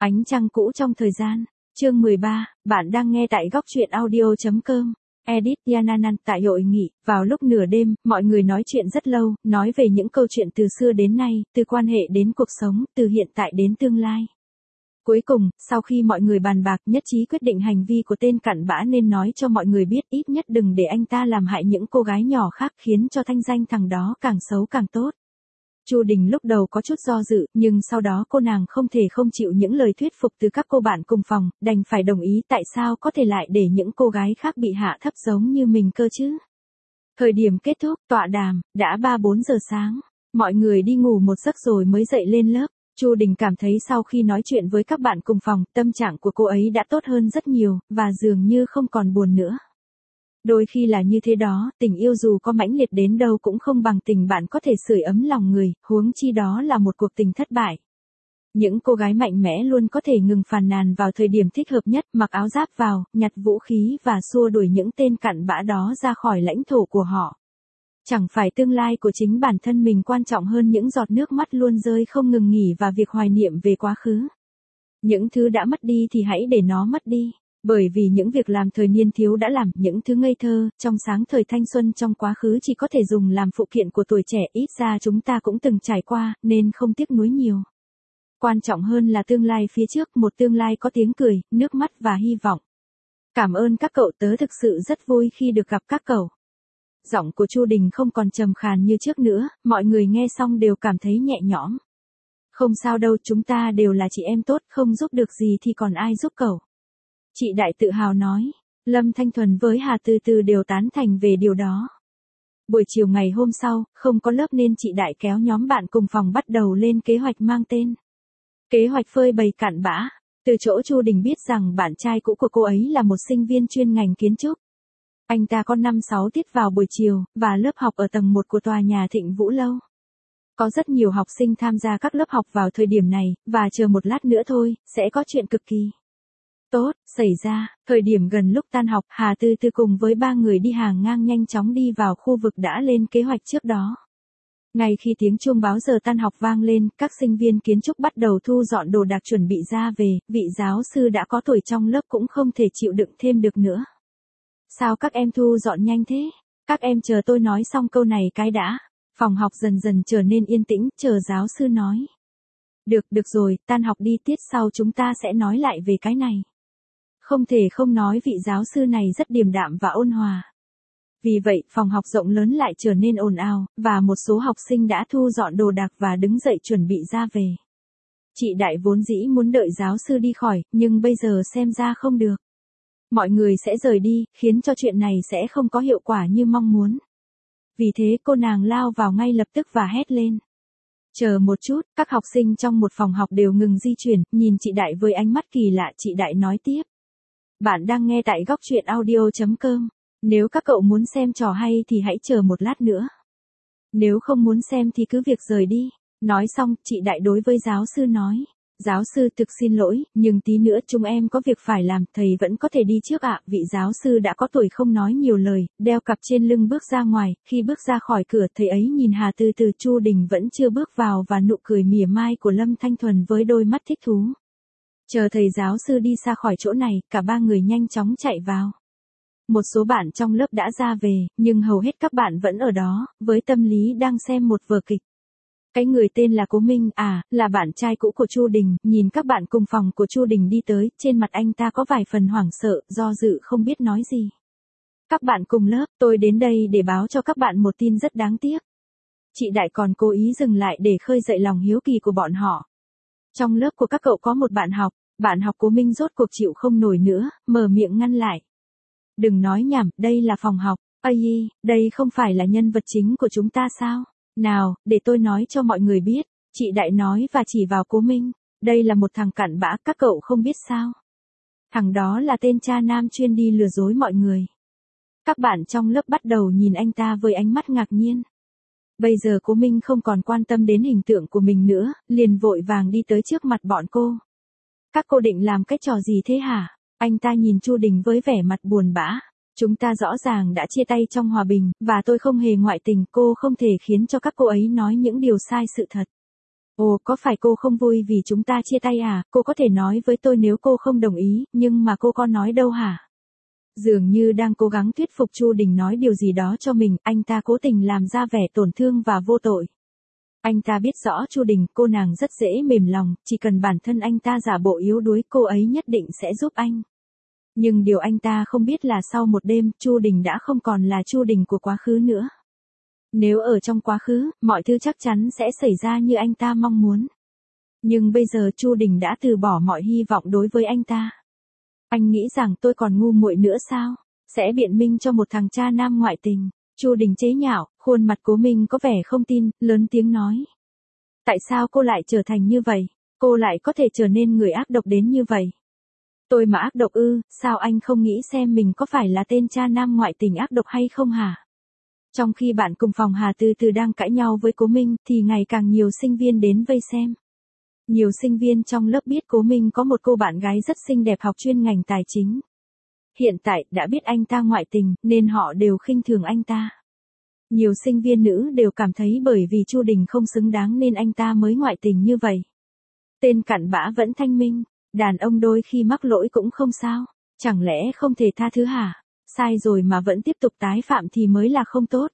Ánh trăng cũ trong thời gian. Chương 13, bạn đang nghe tại góc truyện audio.com. Edit Yananan. Tại hội nghị, vào lúc nửa đêm, mọi người nói chuyện rất lâu, nói về những câu chuyện từ xưa đến nay, từ quan hệ đến cuộc sống, từ hiện tại đến tương lai. Cuối cùng, sau khi mọi người bàn bạc nhất trí quyết định hành vi của tên cặn bã nên nói cho mọi người biết ít nhất đừng để anh ta làm hại những cô gái nhỏ khác khiến cho thanh danh thằng đó càng xấu càng tốt. Chu Đình lúc đầu có chút do dự, nhưng sau đó cô nàng không thể không chịu những lời thuyết phục từ các cô bạn cùng phòng, đành phải đồng ý tại sao có thể lại để những cô gái khác bị hạ thấp giống như mình cơ chứ. Thời điểm kết thúc tọa đàm, đã 3-4 giờ sáng, mọi người đi ngủ một giấc rồi mới dậy lên lớp. Chu Đình cảm thấy sau khi nói chuyện với các bạn cùng phòng, tâm trạng của cô ấy đã tốt hơn rất nhiều, và dường như không còn buồn nữa. Đôi khi là như thế đó, tình yêu dù có mãnh liệt đến đâu cũng không bằng tình bạn có thể sưởi ấm lòng người, huống chi đó là một cuộc tình thất bại. Những cô gái mạnh mẽ luôn có thể ngừng phàn nàn vào thời điểm thích hợp nhất, mặc áo giáp vào, nhặt vũ khí và xua đuổi những tên cặn bã đó ra khỏi lãnh thổ của họ. Chẳng phải tương lai của chính bản thân mình quan trọng hơn những giọt nước mắt luôn rơi không ngừng nghỉ và việc hoài niệm về quá khứ. Những thứ đã mất đi thì hãy để nó mất đi. Bởi vì những việc làm thời niên thiếu đã làm, những thứ ngây thơ, trong sáng thời thanh xuân trong quá khứ chỉ có thể dùng làm phụ kiện của tuổi trẻ, ít ra chúng ta cũng từng trải qua, nên không tiếc nuối nhiều. Quan trọng hơn là tương lai phía trước, một tương lai có tiếng cười, nước mắt và hy vọng. Cảm ơn các cậu, tớ thực sự rất vui khi được gặp các cậu. Giọng của Chu Đình không còn trầm khàn như trước nữa, mọi người nghe xong đều cảm thấy nhẹ nhõm. Không sao đâu, chúng ta đều là chị em tốt, không giúp được gì thì còn ai giúp cậu. Chị Đại tự hào nói. Lâm Thanh Thuần với Hà Từ Từ đều tán thành về điều đó. Buổi chiều ngày hôm sau, không có lớp nên chị Đại kéo nhóm bạn cùng phòng bắt đầu lên kế hoạch mang tên kế hoạch phơi bày cặn bã. Từ chỗ Chu Đình biết rằng bạn trai cũ của cô ấy là một sinh viên chuyên ngành kiến trúc. Anh ta có 5-6 tiết vào buổi chiều, và lớp học ở tầng 1 của tòa nhà Thịnh Vũ Lâu. Có rất nhiều học sinh tham gia các lớp học vào thời điểm này, và chờ một lát nữa thôi, sẽ có chuyện cực kỳ tốt xảy ra. Thời điểm gần lúc tan học, Hà Tư Tư cùng với 3 người đi hàng ngang nhanh chóng đi vào khu vực đã lên kế hoạch trước đó. Ngay khi tiếng chuông báo giờ tan học vang lên, các sinh viên kiến trúc bắt đầu thu dọn đồ đạc chuẩn bị ra về, vị giáo sư đã có tuổi trong lớp cũng không thể chịu đựng thêm được nữa. Sao các em thu dọn nhanh thế? Các em chờ tôi nói xong câu này cái đã. Phòng học dần dần trở nên yên tĩnh, chờ giáo sư nói. Được rồi, tan học đi, tiết sau chúng ta sẽ nói lại về cái này. Không thể không nói vị giáo sư này rất điềm đạm và ôn hòa. Vì vậy, phòng học rộng lớn lại trở nên ồn ào, và một số học sinh đã thu dọn đồ đạc và đứng dậy chuẩn bị ra về. Chị Đại vốn dĩ muốn đợi giáo sư đi khỏi, nhưng bây giờ xem ra không được. Mọi người sẽ rời đi, khiến cho chuyện này sẽ không có hiệu quả như mong muốn. Vì thế cô nàng lao vào ngay lập tức và hét lên. Chờ một chút, các học sinh trong một phòng học đều ngừng di chuyển, nhìn chị Đại với ánh mắt kỳ lạ. Chị Đại nói tiếp. Bạn đang nghe tại góc truyện audio.com. Nếu các cậu muốn xem trò hay thì hãy chờ một lát nữa. Nếu không muốn xem thì cứ việc rời đi. Nói xong, chị Đại đối với giáo sư nói. Giáo sư thực xin lỗi, nhưng tí nữa chúng em có việc phải làm, thầy vẫn có thể đi trước ạ. Vị giáo sư đã có tuổi không nói nhiều lời, đeo cặp trên lưng bước ra ngoài. Khi bước ra khỏi cửa, thầy ấy nhìn Hà Từ Từ. Chu Đình vẫn chưa bước vào và nụ cười mỉa mai của Lâm Thanh Thuần với đôi mắt thích thú. Chờ thầy giáo sư đi xa khỏi chỗ này, cả 3 người nhanh chóng chạy vào. Một số bạn trong lớp đã ra về, nhưng hầu hết các bạn vẫn ở đó, với tâm lý đang xem một vở kịch. Cái người tên là Cố Minh, là bạn trai cũ của Chu Đình, nhìn các bạn cùng phòng của Chu Đình đi tới, trên mặt anh ta có vài phần hoảng sợ, do dự không biết nói gì. Các bạn cùng lớp, tôi đến đây để báo cho các bạn một tin rất đáng tiếc. Chị Đại còn cố ý dừng lại để khơi dậy lòng hiếu kỳ của bọn họ. Trong lớp của các cậu có một bạn học Cố Minh rốt cuộc chịu không nổi nữa, mở miệng ngăn lại. Đừng nói nhảm, đây là phòng học. Đây không phải là nhân vật chính của chúng ta sao? Nào, để tôi nói cho mọi người biết. Chị Đại nói và chỉ vào Cố Minh. Đây là một thằng cặn bã, các cậu không biết sao? Thằng đó là tên cha nam chuyên đi lừa dối mọi người. Các bạn trong lớp bắt đầu nhìn anh ta với ánh mắt ngạc nhiên. Bây giờ Cố Minh không còn quan tâm đến hình tượng của mình nữa, liền vội vàng đi tới trước mặt bọn cô. Các cô định làm cái trò gì thế hả? Anh ta nhìn Chu Đình với vẻ mặt buồn bã. Chúng ta rõ ràng đã chia tay trong hòa bình, và tôi không hề ngoại tình, cô không thể khiến cho các cô ấy nói những điều sai sự thật. Ồ, có phải cô không vui vì chúng ta chia tay à? Cô có thể nói với tôi nếu cô không đồng ý, nhưng mà cô có nói đâu hả? Dường như đang cố gắng thuyết phục Chu Đình nói điều gì đó cho mình, anh ta cố tình làm ra vẻ tổn thương và vô tội. Anh ta biết rõ Chu Đình, cô nàng rất dễ mềm lòng, chỉ cần bản thân anh ta giả bộ yếu đuối, cô ấy nhất định sẽ giúp anh. Nhưng điều anh ta không biết là sau một đêm, Chu Đình đã không còn là Chu Đình của quá khứ nữa. Nếu ở trong quá khứ, mọi thứ chắc chắn sẽ xảy ra như anh ta mong muốn. Nhưng bây giờ Chu Đình đã từ bỏ mọi hy vọng đối với anh ta. Anh nghĩ rằng tôi còn ngu muội nữa sao? Sẽ biện minh cho một thằng cha nam ngoại tình. Chu Đình chế nhạo, khuôn mặt Cố Minh có vẻ không tin, lớn tiếng nói. Tại sao cô lại trở thành như vậy? Cô lại có thể trở nên người ác độc đến như vậy? Tôi mà ác độc ư, sao anh không nghĩ xem mình có phải là tên cha nam ngoại tình ác độc hay không hả? Trong khi bạn cùng phòng Hà từ từ đang cãi nhau với Cố Minh thì ngày càng nhiều sinh viên đến vây xem. Nhiều sinh viên trong lớp biết Cố Minh có một cô bạn gái rất xinh đẹp học chuyên ngành tài chính. Hiện tại đã biết anh ta ngoại tình nên họ đều khinh thường anh ta. Nhiều sinh viên nữ đều cảm thấy bởi vì Chu Đình không xứng đáng nên anh ta mới ngoại tình như vậy. Tên cặn bã vẫn thanh minh, đàn ông đôi khi mắc lỗi cũng không sao, chẳng lẽ không thể tha thứ hả? Sai rồi mà vẫn tiếp tục tái phạm thì mới là không tốt.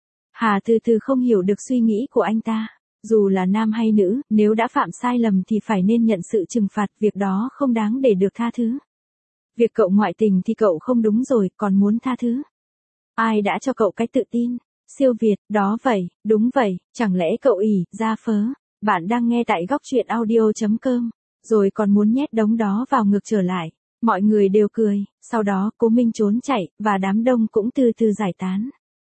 Hà từ từ không hiểu được suy nghĩ của anh ta. Dù là nam hay nữ, nếu đã phạm sai lầm thì phải nên nhận sự trừng phạt, việc đó không đáng để được tha thứ. Việc cậu ngoại tình thì cậu không đúng rồi, còn muốn tha thứ. Ai đã cho cậu cái tự tin? Siêu Việt, đó vậy, đúng vậy, chẳng lẽ cậu ỷ, ra phớ. Bạn đang nghe tại góc truyện audio.com, rồi còn muốn nhét đống đó vào ngực trở lại. Mọi người đều cười, sau đó Cố Minh trốn chạy, và đám đông cũng từ từ giải tán.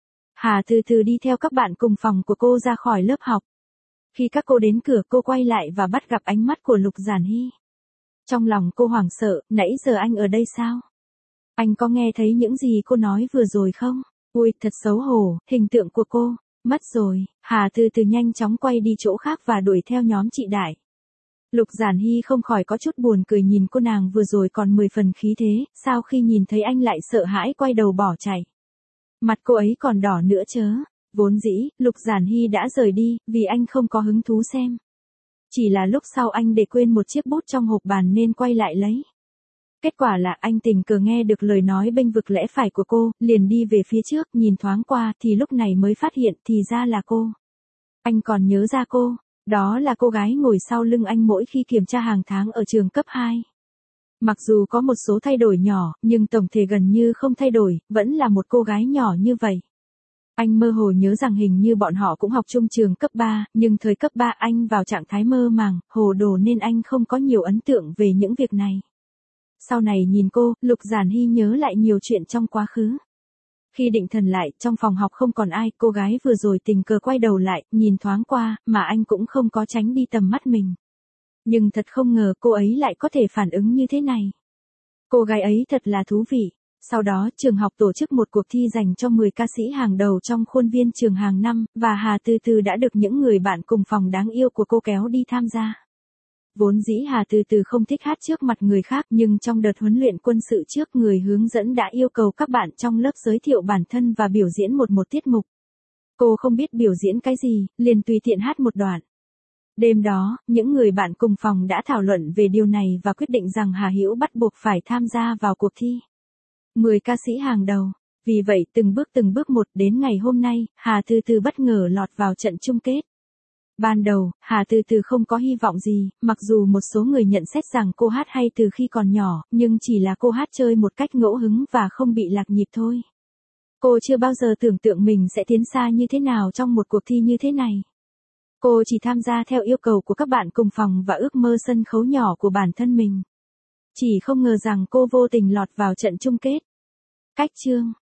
Hà từ từ đi theo các bạn cùng phòng của cô ra khỏi lớp học. Khi các cô đến cửa cô quay lại và bắt gặp ánh mắt của Lục Giản Hy. Trong lòng cô hoảng sợ, nãy giờ anh ở đây sao? Anh có nghe thấy những gì cô nói vừa rồi không? Ui, thật xấu hổ, hình tượng của cô, mất rồi. Hà từ từ nhanh chóng quay đi chỗ khác và đuổi theo nhóm chị Đại. Lục Giản Hy không khỏi có chút buồn cười nhìn cô nàng vừa rồi còn 10 phần khí thế, sao khi nhìn thấy anh lại sợ hãi quay đầu bỏ chạy. Mặt cô ấy còn đỏ nữa chớ. Vốn dĩ, Lục Giản Hy đã rời đi, vì anh không có hứng thú xem. Chỉ là lúc sau anh để quên một chiếc bút trong hộp bàn nên quay lại lấy. Kết quả là anh tình cờ nghe được lời nói bênh vực lẽ phải của cô, liền đi về phía trước, nhìn thoáng qua thì lúc này mới phát hiện thì ra là cô. Anh còn nhớ ra cô, đó là cô gái ngồi sau lưng anh mỗi khi kiểm tra hàng tháng ở trường cấp 2. Mặc dù có một số thay đổi nhỏ, nhưng tổng thể gần như không thay đổi, vẫn là một cô gái nhỏ như vậy. Anh mơ hồ nhớ rằng hình như bọn họ cũng học chung trường cấp 3, nhưng thời cấp 3 anh vào trạng thái mơ màng, hồ đồ nên anh không có nhiều ấn tượng về những việc này. Sau này nhìn cô, Lục Giản Hy nhớ lại nhiều chuyện trong quá khứ. Khi định thần lại, trong phòng học không còn ai, cô gái vừa rồi tình cờ quay đầu lại, nhìn thoáng qua, mà anh cũng không có tránh đi tầm mắt mình. Nhưng thật không ngờ cô ấy lại có thể phản ứng như thế này. Cô gái ấy thật là thú vị. Sau đó, trường học tổ chức một cuộc thi dành cho 10 ca sĩ hàng đầu trong khuôn viên trường hàng năm, và Hà từ từ đã được những người bạn cùng phòng đáng yêu của cô kéo đi tham gia. Vốn dĩ Hà từ từ không thích hát trước mặt người khác, nhưng trong đợt huấn luyện quân sự trước, người hướng dẫn đã yêu cầu các bạn trong lớp giới thiệu bản thân và biểu diễn một tiết mục. Cô không biết biểu diễn cái gì, liền tùy tiện hát một đoạn. Đêm đó, những người bạn cùng phòng đã thảo luận về điều này và quyết định rằng Hà Hữu bắt buộc phải tham gia vào cuộc thi. 10 ca sĩ hàng đầu. Vì vậy từng bước một đến ngày hôm nay, Hà từ từ bất ngờ lọt vào trận chung kết. Ban đầu, Hà từ từ không có hy vọng gì, mặc dù một số người nhận xét rằng cô hát hay từ khi còn nhỏ, nhưng chỉ là cô hát chơi một cách ngẫu hứng và không bị lạc nhịp thôi. Cô chưa bao giờ tưởng tượng mình sẽ tiến xa như thế nào trong một cuộc thi như thế này. Cô chỉ tham gia theo yêu cầu của các bạn cùng phòng và ước mơ sân khấu nhỏ của bản thân mình. Chỉ không ngờ rằng cô vô tình lọt vào trận chung kết. Cách chương